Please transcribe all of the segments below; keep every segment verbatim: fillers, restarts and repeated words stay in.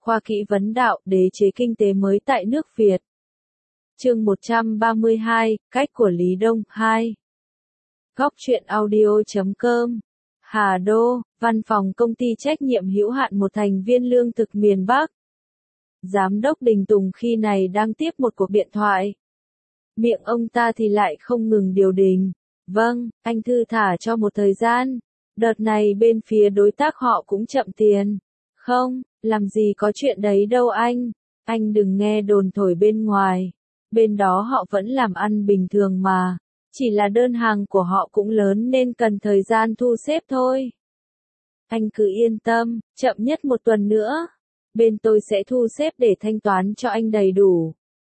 Khoa Kỹ vấn đạo, đế chế kinh tế mới tại nước Việt. Chương một trăm ba mươi hai, cách của Lý Đông, hai. Góc truyện audio chấm com. Hà Đô, văn phòng công ty trách nhiệm hữu hạn một thành viên lương thực miền Bắc. Giám đốc Đình Tùng khi này đang tiếp một cuộc điện thoại. Miệng ông ta thì lại không ngừng điều đình. Vâng, anh thư thả cho một thời gian. Đợt này bên phía đối tác họ cũng chậm tiền. Không, làm gì có chuyện đấy đâu anh. Anh đừng nghe đồn thổi bên ngoài. Bên đó họ vẫn làm ăn bình thường mà. Chỉ là đơn hàng của họ cũng lớn nên cần thời gian thu xếp thôi. Anh cứ yên tâm, chậm nhất một tuần nữa. Bên tôi sẽ thu xếp để thanh toán cho anh đầy đủ.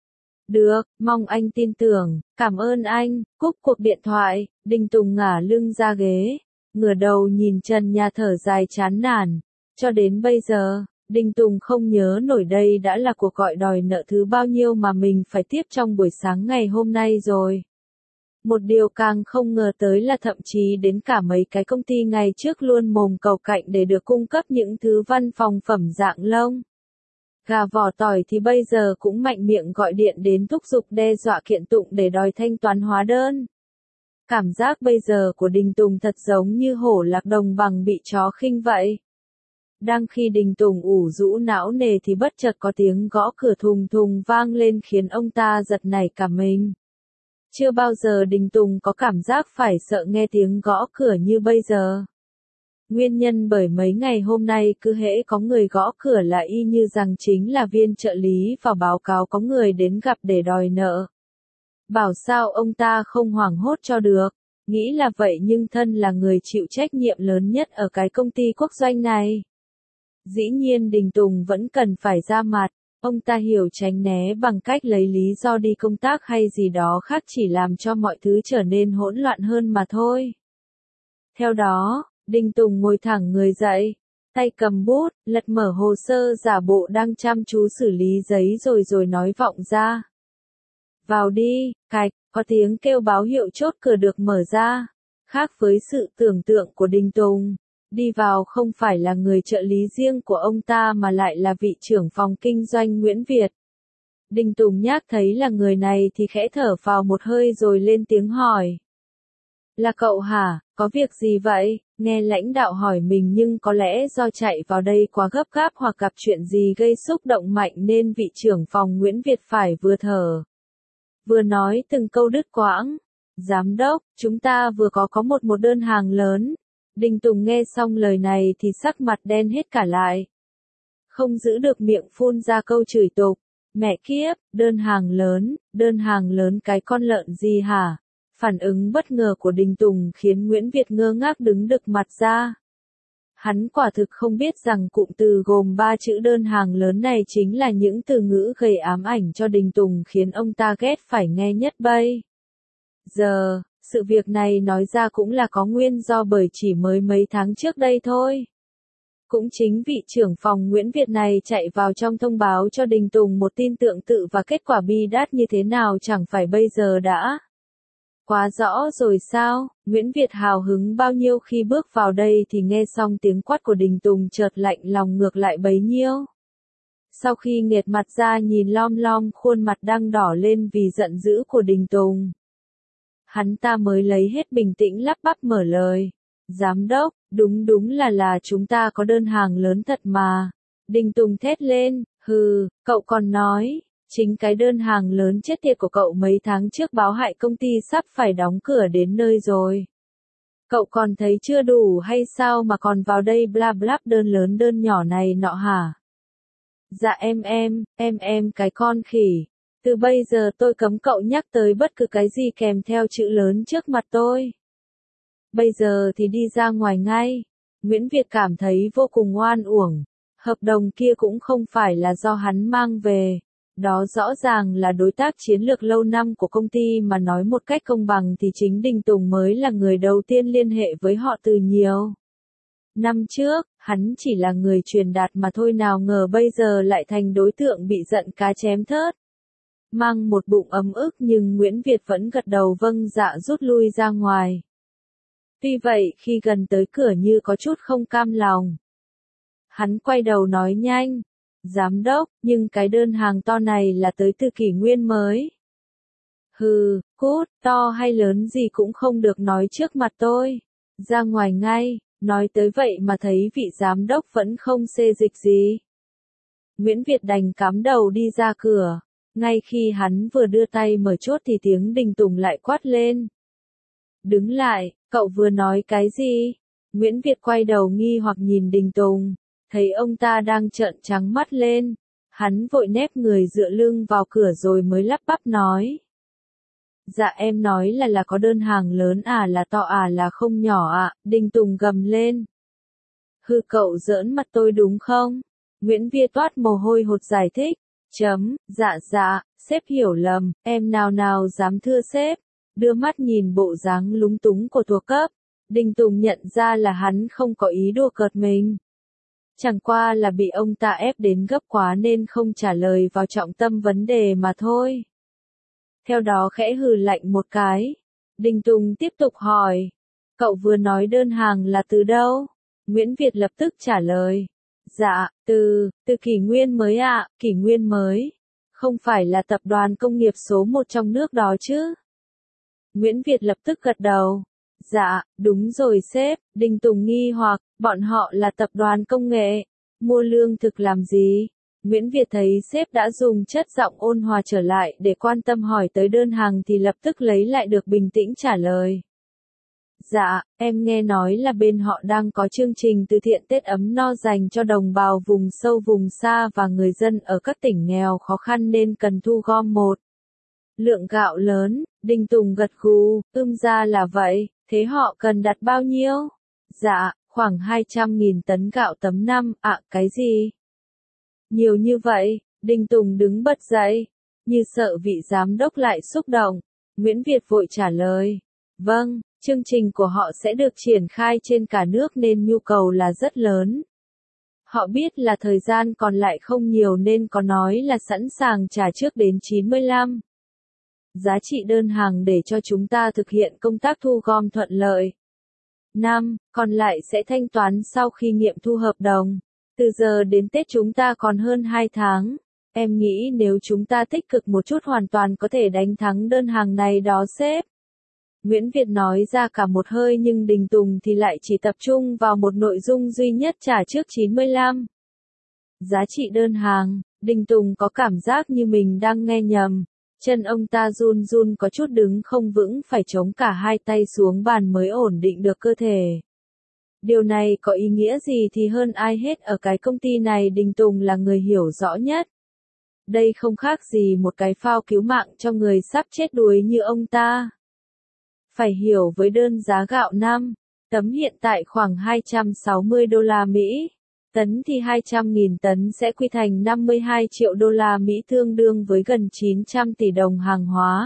Được, mong anh tin tưởng, cảm ơn anh. Cúp cuộc điện thoại, Đình Tùng ngả lưng ra ghế, ngửa đầu nhìn trần nhà thở dài chán nản. Cho đến bây giờ, Đình Tùng không nhớ nổi đây đã là cuộc gọi đòi nợ thứ bao nhiêu mà mình phải tiếp trong buổi sáng ngày hôm nay rồi. Một điều càng không ngờ tới là thậm chí đến cả mấy cái công ty ngày trước luôn mồm cầu cạnh để được cung cấp những thứ văn phòng phẩm dạng lông gà vỏ tỏi thì bây giờ cũng mạnh miệng gọi điện đến thúc giục đe dọa kiện tụng để đòi thanh toán hóa đơn. Cảm giác bây giờ của Đình Tùng thật giống như hổ lạc đồng bằng bị chó khinh vậy. Đang khi Đình Tùng ủ rũ não nề thì bất chợt có tiếng gõ cửa thùng thùng vang lên khiến ông ta giật nảy cả mình. Chưa bao giờ Đình Tùng có cảm giác phải sợ nghe tiếng gõ cửa như bây giờ. Nguyên nhân bởi mấy ngày hôm nay cứ hễ có người gõ cửa là y như rằng chính là viên trợ lý vào báo cáo có người đến gặp để đòi nợ. Bảo sao ông ta không hoảng hốt cho được, nghĩ là vậy nhưng thân là người chịu trách nhiệm lớn nhất ở cái công ty quốc doanh này. Dĩ nhiên Đình Tùng vẫn cần phải ra mặt, ông ta hiểu tránh né bằng cách lấy lý do đi công tác hay gì đó khác chỉ làm cho mọi thứ trở nên hỗn loạn hơn mà thôi. Theo đó, Đình Tùng ngồi thẳng người dậy, tay cầm bút, lật mở hồ sơ giả bộ đang chăm chú xử lý giấy rồi rồi nói vọng ra. Vào đi, cạch, có tiếng kêu báo hiệu chốt cửa được mở ra. Khác với sự tưởng tượng của Đình Tùng, đi vào không phải là người trợ lý riêng của ông ta mà lại là vị trưởng phòng kinh doanh Nguyễn Việt. Đình Tùng nhát thấy là người này thì khẽ thở phào một hơi rồi lên tiếng hỏi. Là cậu hả, có việc gì vậy? Nghe lãnh đạo hỏi mình nhưng có lẽ do chạy vào đây quá gấp gáp hoặc gặp chuyện gì gây xúc động mạnh nên vị trưởng phòng Nguyễn Việt phải vừa thở. Vừa nói từng câu đứt quãng. Giám đốc, chúng ta vừa có có một một đơn hàng lớn. Đình Tùng nghe xong lời này thì sắc mặt đen hết cả lại. Không giữ được miệng phun ra câu chửi tục. Mẹ kiếp, đơn hàng lớn, đơn hàng lớn cái con lợn gì hả? Phản ứng bất ngờ của Đình Tùng khiến Nguyễn Việt ngơ ngác đứng đực mặt ra. Hắn quả thực không biết rằng cụm từ gồm ba chữ đơn hàng lớn này chính là những từ ngữ gây ám ảnh cho Đình Tùng khiến ông ta ghét phải nghe nhất bây giờ. Sự việc này nói ra cũng là có nguyên do bởi chỉ mới mấy tháng trước đây thôi. Cũng chính vị trưởng phòng Nguyễn Việt này chạy vào trong thông báo cho Đình Tùng một tin tương tự và kết quả bi đát như thế nào chẳng phải bây giờ đã quá rõ rồi sao? Nguyễn Việt hào hứng bao nhiêu khi bước vào đây thì nghe xong tiếng quát của Đình Tùng chợt lạnh lòng ngược lại bấy nhiêu. Sau khi nghiệt mặt ra nhìn lom lom khuôn mặt đang đỏ lên vì giận dữ của Đình Tùng, hắn ta mới lấy hết bình tĩnh lắp bắp mở lời. Giám đốc, đúng đúng là là chúng ta có đơn hàng lớn thật mà. Đình Tùng thét lên, hừ, cậu còn nói, chính cái đơn hàng lớn chết tiệt của cậu mấy tháng trước báo hại công ty sắp phải đóng cửa đến nơi rồi. Cậu còn thấy chưa đủ hay sao mà còn vào đây bla bla đơn lớn đơn nhỏ này nọ hả? Dạ em em, em em cái con khỉ. Từ bây giờ tôi cấm cậu nhắc tới bất cứ cái gì kèm theo chữ lớn trước mặt tôi. Bây giờ thì đi ra ngoài ngay. Nguyễn Việt cảm thấy vô cùng oan uổng. Hợp đồng kia cũng không phải là do hắn mang về. Đó rõ ràng là đối tác chiến lược lâu năm của công ty mà nói một cách công bằng thì chính Đình Tùng mới là người đầu tiên liên hệ với họ từ nhiều năm trước. Hắn chỉ là người truyền đạt mà thôi, nào ngờ bây giờ lại thành đối tượng bị giận cá chém thớt. Mang một bụng ấm ức nhưng Nguyễn Việt vẫn gật đầu vâng dạ rút lui ra ngoài. Tuy vậy khi gần tới cửa như có chút không cam lòng. Hắn quay đầu nói nhanh, Giám đốc, nhưng cái đơn hàng to này là tới từ kỷ nguyên mới. Hừ, cút, to hay lớn gì cũng không được nói trước mặt tôi. Ra ngoài ngay, nói tới vậy mà thấy vị giám đốc vẫn không xê dịch gì. Nguyễn Việt đành cắm đầu đi ra cửa. Ngay khi hắn vừa đưa tay mở chốt thì tiếng Đình Tùng lại quát lên. Đứng lại, cậu vừa nói cái gì? Nguyễn Việt quay đầu nghi hoặc nhìn Đình Tùng, thấy ông ta đang trợn trắng mắt lên. Hắn vội nép người dựa lưng vào cửa rồi mới lắp bắp nói. Dạ em nói là là có đơn hàng lớn à, là to à, là không nhỏ ạ, à? Đình Tùng gầm lên. Hư, cậu giỡn mặt tôi đúng không? Nguyễn Việt toát mồ hôi hột giải thích. Chấm, dạ dạ, sếp hiểu lầm, em nào nào dám thưa sếp. Đưa mắt nhìn bộ dáng lúng túng của thuộc cấp, Đình Tùng nhận ra là hắn không có ý đùa cợt mình. Chẳng qua là bị ông ta ép đến gấp quá nên không trả lời vào trọng tâm vấn đề mà thôi. Theo đó khẽ hừ lạnh một cái. Đình Tùng tiếp tục hỏi. Cậu vừa nói đơn hàng là từ đâu? Nguyễn Việt lập tức trả lời. Dạ, từ, từ kỷ nguyên mới ạ, à, kỷ nguyên mới. Không phải là tập đoàn công nghiệp số một trong nước đó chứ? Nguyễn Việt lập tức gật đầu. Dạ, đúng rồi sếp. Đình Tùng nghi hoặc, bọn họ là tập đoàn công nghệ. Mua lương thực làm gì? Nguyễn Việt thấy sếp đã dùng chất giọng ôn hòa trở lại để quan tâm hỏi tới đơn hàng thì lập tức lấy lại được bình tĩnh trả lời. Dạ, em nghe nói là bên họ đang có chương trình từ thiện Tết ấm no dành cho đồng bào vùng sâu vùng xa và người dân ở các tỉnh nghèo khó khăn nên cần thu gom một lượng gạo lớn. Đình Tùng gật gù, ưm ra là vậy, thế họ cần đặt bao nhiêu? Dạ, khoảng hai trăm nghìn tấn gạo tấm năm, ạ, à, cái gì? Nhiều như vậy, Đình Tùng đứng bật dậy, như sợ vị giám đốc lại xúc động. Nguyễn Việt vội trả lời, vâng, chương trình của họ sẽ được triển khai trên cả nước nên nhu cầu là rất lớn. Họ biết là thời gian còn lại không nhiều nên có nói là sẵn sàng trả trước đến chín mươi lăm. Giá trị đơn hàng để cho chúng ta thực hiện công tác thu gom thuận lợi. năm. Còn lại sẽ thanh toán sau khi nghiệm thu hợp đồng. Từ giờ đến Tết chúng ta còn hơn hai tháng. Em nghĩ nếu chúng ta tích cực một chút hoàn toàn có thể đánh thắng đơn hàng này đó sếp. Nguyễn Việt nói ra cả một hơi nhưng Đình Tùng thì lại chỉ tập trung vào một nội dung duy nhất trả trước chín mươi lăm. Giá trị đơn hàng, Đình Tùng có cảm giác như mình đang nghe nhầm. Chân ông ta run run có chút đứng không vững phải chống cả hai tay xuống bàn mới ổn định được cơ thể. Điều này có ý nghĩa gì thì hơn ai hết ở cái công ty này Đình Tùng là người hiểu rõ nhất. Đây không khác gì một cái phao cứu mạng cho người sắp chết đuối như ông ta. Phải hiểu với đơn giá gạo năm tấm hiện tại khoảng hai trăm sáu mươi đô la Mỹ. Tấn thì hai trăm nghìn tấn sẽ quy thành năm mươi hai triệu đô la Mỹ tương đương với gần chín trăm tỷ đồng hàng hóa.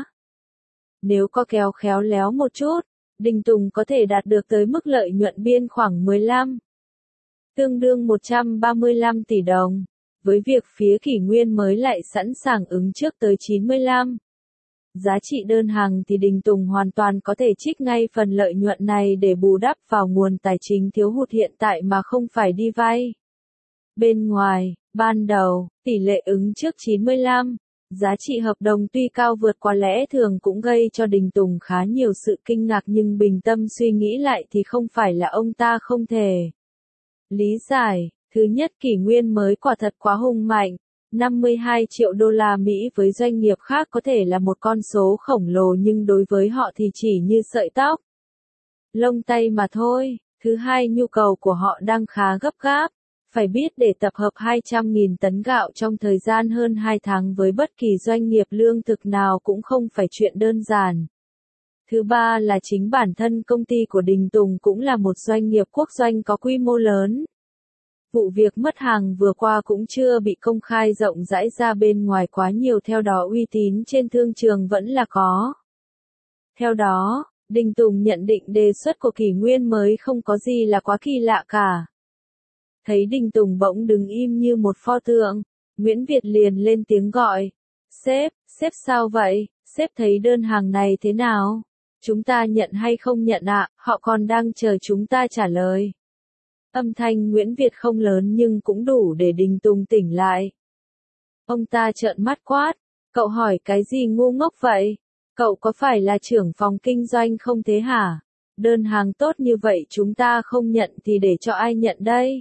Nếu có kéo khéo léo một chút, Đình Tùng có thể đạt được tới mức lợi nhuận biên khoảng mười lăm, tương đương một trăm ba mươi lăm tỷ đồng. Với việc phía kỷ nguyên mới lại sẵn sàng ứng trước tới chín mươi lăm. Giá trị đơn hàng thì Đình Tùng hoàn toàn có thể trích ngay phần lợi nhuận này để bù đắp vào nguồn tài chính thiếu hụt hiện tại mà không phải đi vay. Bên ngoài, ban đầu, tỷ lệ ứng trước chín mươi lăm, giá trị hợp đồng tuy cao vượt qua lẽ thường cũng gây cho Đình Tùng khá nhiều sự kinh ngạc nhưng bình tâm suy nghĩ lại thì không phải là ông ta không thể lý giải. Thứ nhất, kỷ nguyên mới quả thật quá hùng mạnh. năm mươi hai triệu đô la Mỹ với doanh nghiệp khác có thể là một con số khổng lồ nhưng đối với họ thì chỉ như sợi tóc lông tay mà thôi. Thứ hai, nhu cầu của họ đang khá gấp gáp. Phải biết để tập hợp hai trăm nghìn tấn gạo trong thời gian hơn hai tháng với bất kỳ doanh nghiệp lương thực nào cũng không phải chuyện đơn giản. Thứ ba là chính bản thân công ty của Đình Tùng cũng là một doanh nghiệp quốc doanh có quy mô lớn. Vụ việc mất hàng vừa qua cũng chưa bị công khai rộng rãi ra bên ngoài quá nhiều, theo đó uy tín trên thương trường vẫn là có. Theo đó, Đình Tùng nhận định đề xuất của kỷ nguyên mới không có gì là quá kỳ lạ cả. Thấy Đình Tùng bỗng đứng im như một pho tượng, Nguyễn Việt liền lên tiếng gọi. Sếp, sếp sao vậy? Sếp thấy đơn hàng này thế nào? Chúng ta nhận hay không nhận ạ? À? Họ còn đang chờ chúng ta trả lời. Âm thanh Nguyễn Việt không lớn nhưng cũng đủ để Đình Tùng tỉnh lại. Ông ta trợn mắt quát, cậu hỏi cái gì ngu ngốc vậy? Cậu có phải là trưởng phòng kinh doanh không thế hả? Đơn hàng tốt như vậy chúng ta không nhận thì để cho ai nhận đây?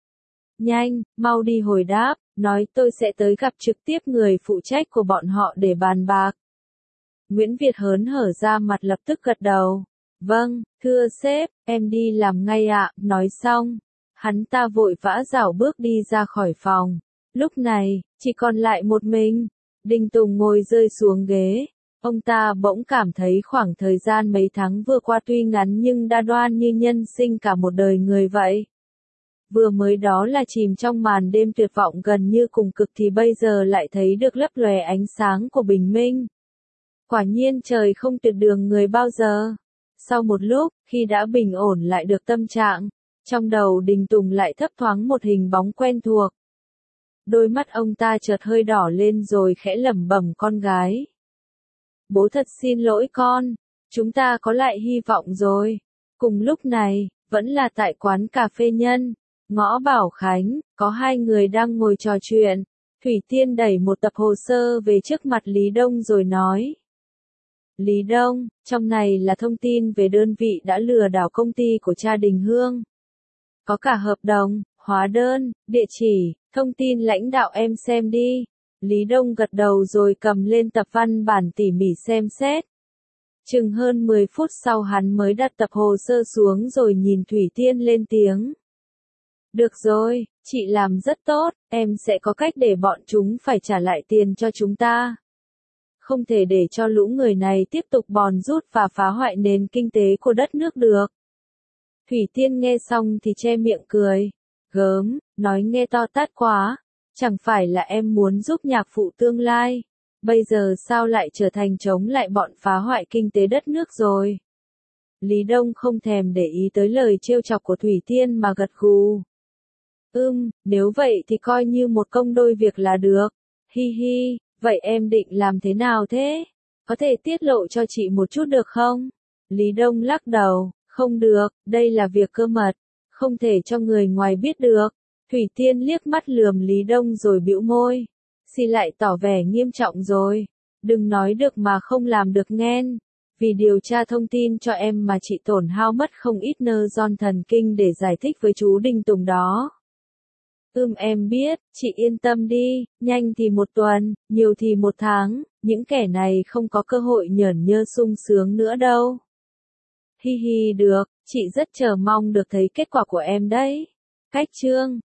Nhanh, mau đi hồi đáp, nói tôi sẽ tới gặp trực tiếp người phụ trách của bọn họ để bàn bạc. Nguyễn Việt hớn hở ra mặt lập tức gật đầu. Vâng, thưa sếp, em đi làm ngay ạ, nói xong. Hắn ta vội vã rảo bước đi ra khỏi phòng. Lúc này, chỉ còn lại một mình. Đình Tùng ngồi rơi xuống ghế. Ông ta bỗng cảm thấy khoảng thời gian mấy tháng vừa qua tuy ngắn nhưng đã đoan như nhân sinh cả một đời người vậy. Vừa mới đó là chìm trong màn đêm tuyệt vọng gần như cùng cực thì bây giờ lại thấy được lấp lóe ánh sáng của bình minh. Quả nhiên trời không tuyệt đường người bao giờ. Sau một lúc, khi đã bình ổn lại được tâm trạng, trong đầu Đình Tùng lại thấp thoáng một hình bóng quen thuộc. Đôi mắt ông ta chợt hơi đỏ lên rồi khẽ lẩm bẩm con gái. Bố thật xin lỗi con, chúng ta có lại hy vọng rồi. Cùng lúc này, vẫn là tại quán cà phê Nhân, ngõ Bảo Khánh, có hai người đang ngồi trò chuyện. Thủy Tiên đẩy một tập hồ sơ về trước mặt Lý Đông rồi nói. Lý Đông, trong này là thông tin về đơn vị đã lừa đảo công ty của cha Đình Hương. Có cả hợp đồng, hóa đơn, địa chỉ, thông tin lãnh đạo em xem đi. Lý Đông gật đầu rồi cầm lên tập văn bản tỉ mỉ xem xét. Chừng hơn mười phút sau hắn mới đặt tập hồ sơ xuống rồi nhìn Thủy Tiên lên tiếng. Được rồi, chị làm rất tốt, em sẽ có cách để bọn chúng phải trả lại tiền cho chúng ta. Không thể để cho lũ người này tiếp tục bòn rút và phá hoại nền kinh tế của đất nước được. Thủy Tiên nghe xong thì che miệng cười. Gớm, nói nghe to tát quá. Chẳng phải là em muốn giúp nhạc phụ tương lai. Bây giờ sao lại trở thành chống lại bọn phá hoại kinh tế đất nước rồi. Lý Đông không thèm để ý tới lời trêu chọc của Thủy Tiên mà gật gù. Ừm, nếu vậy thì coi như một công đôi việc là được. Hi hi, vậy em định làm thế nào thế? Có thể tiết lộ cho chị một chút được không? Lý Đông lắc đầu, không được, đây là việc cơ mật, không thể cho người ngoài biết được. Thủy Tiên liếc mắt lườm Lý Đông rồi bĩu môi. Xì lại tỏ vẻ nghiêm trọng rồi. Đừng nói được mà không làm được nghen. Vì điều tra thông tin cho em mà chị tổn hao mất không ít nơ giòn thần kinh để giải thích với chú Đình Tùng đó. Ừm em biết, chị yên tâm đi, nhanh thì một tuần, nhiều thì một tháng, những kẻ này không có cơ hội nhởn nhơ sung sướng nữa đâu. Hi hi được, chị rất chờ mong được thấy kết quả của em đấy. Cách chương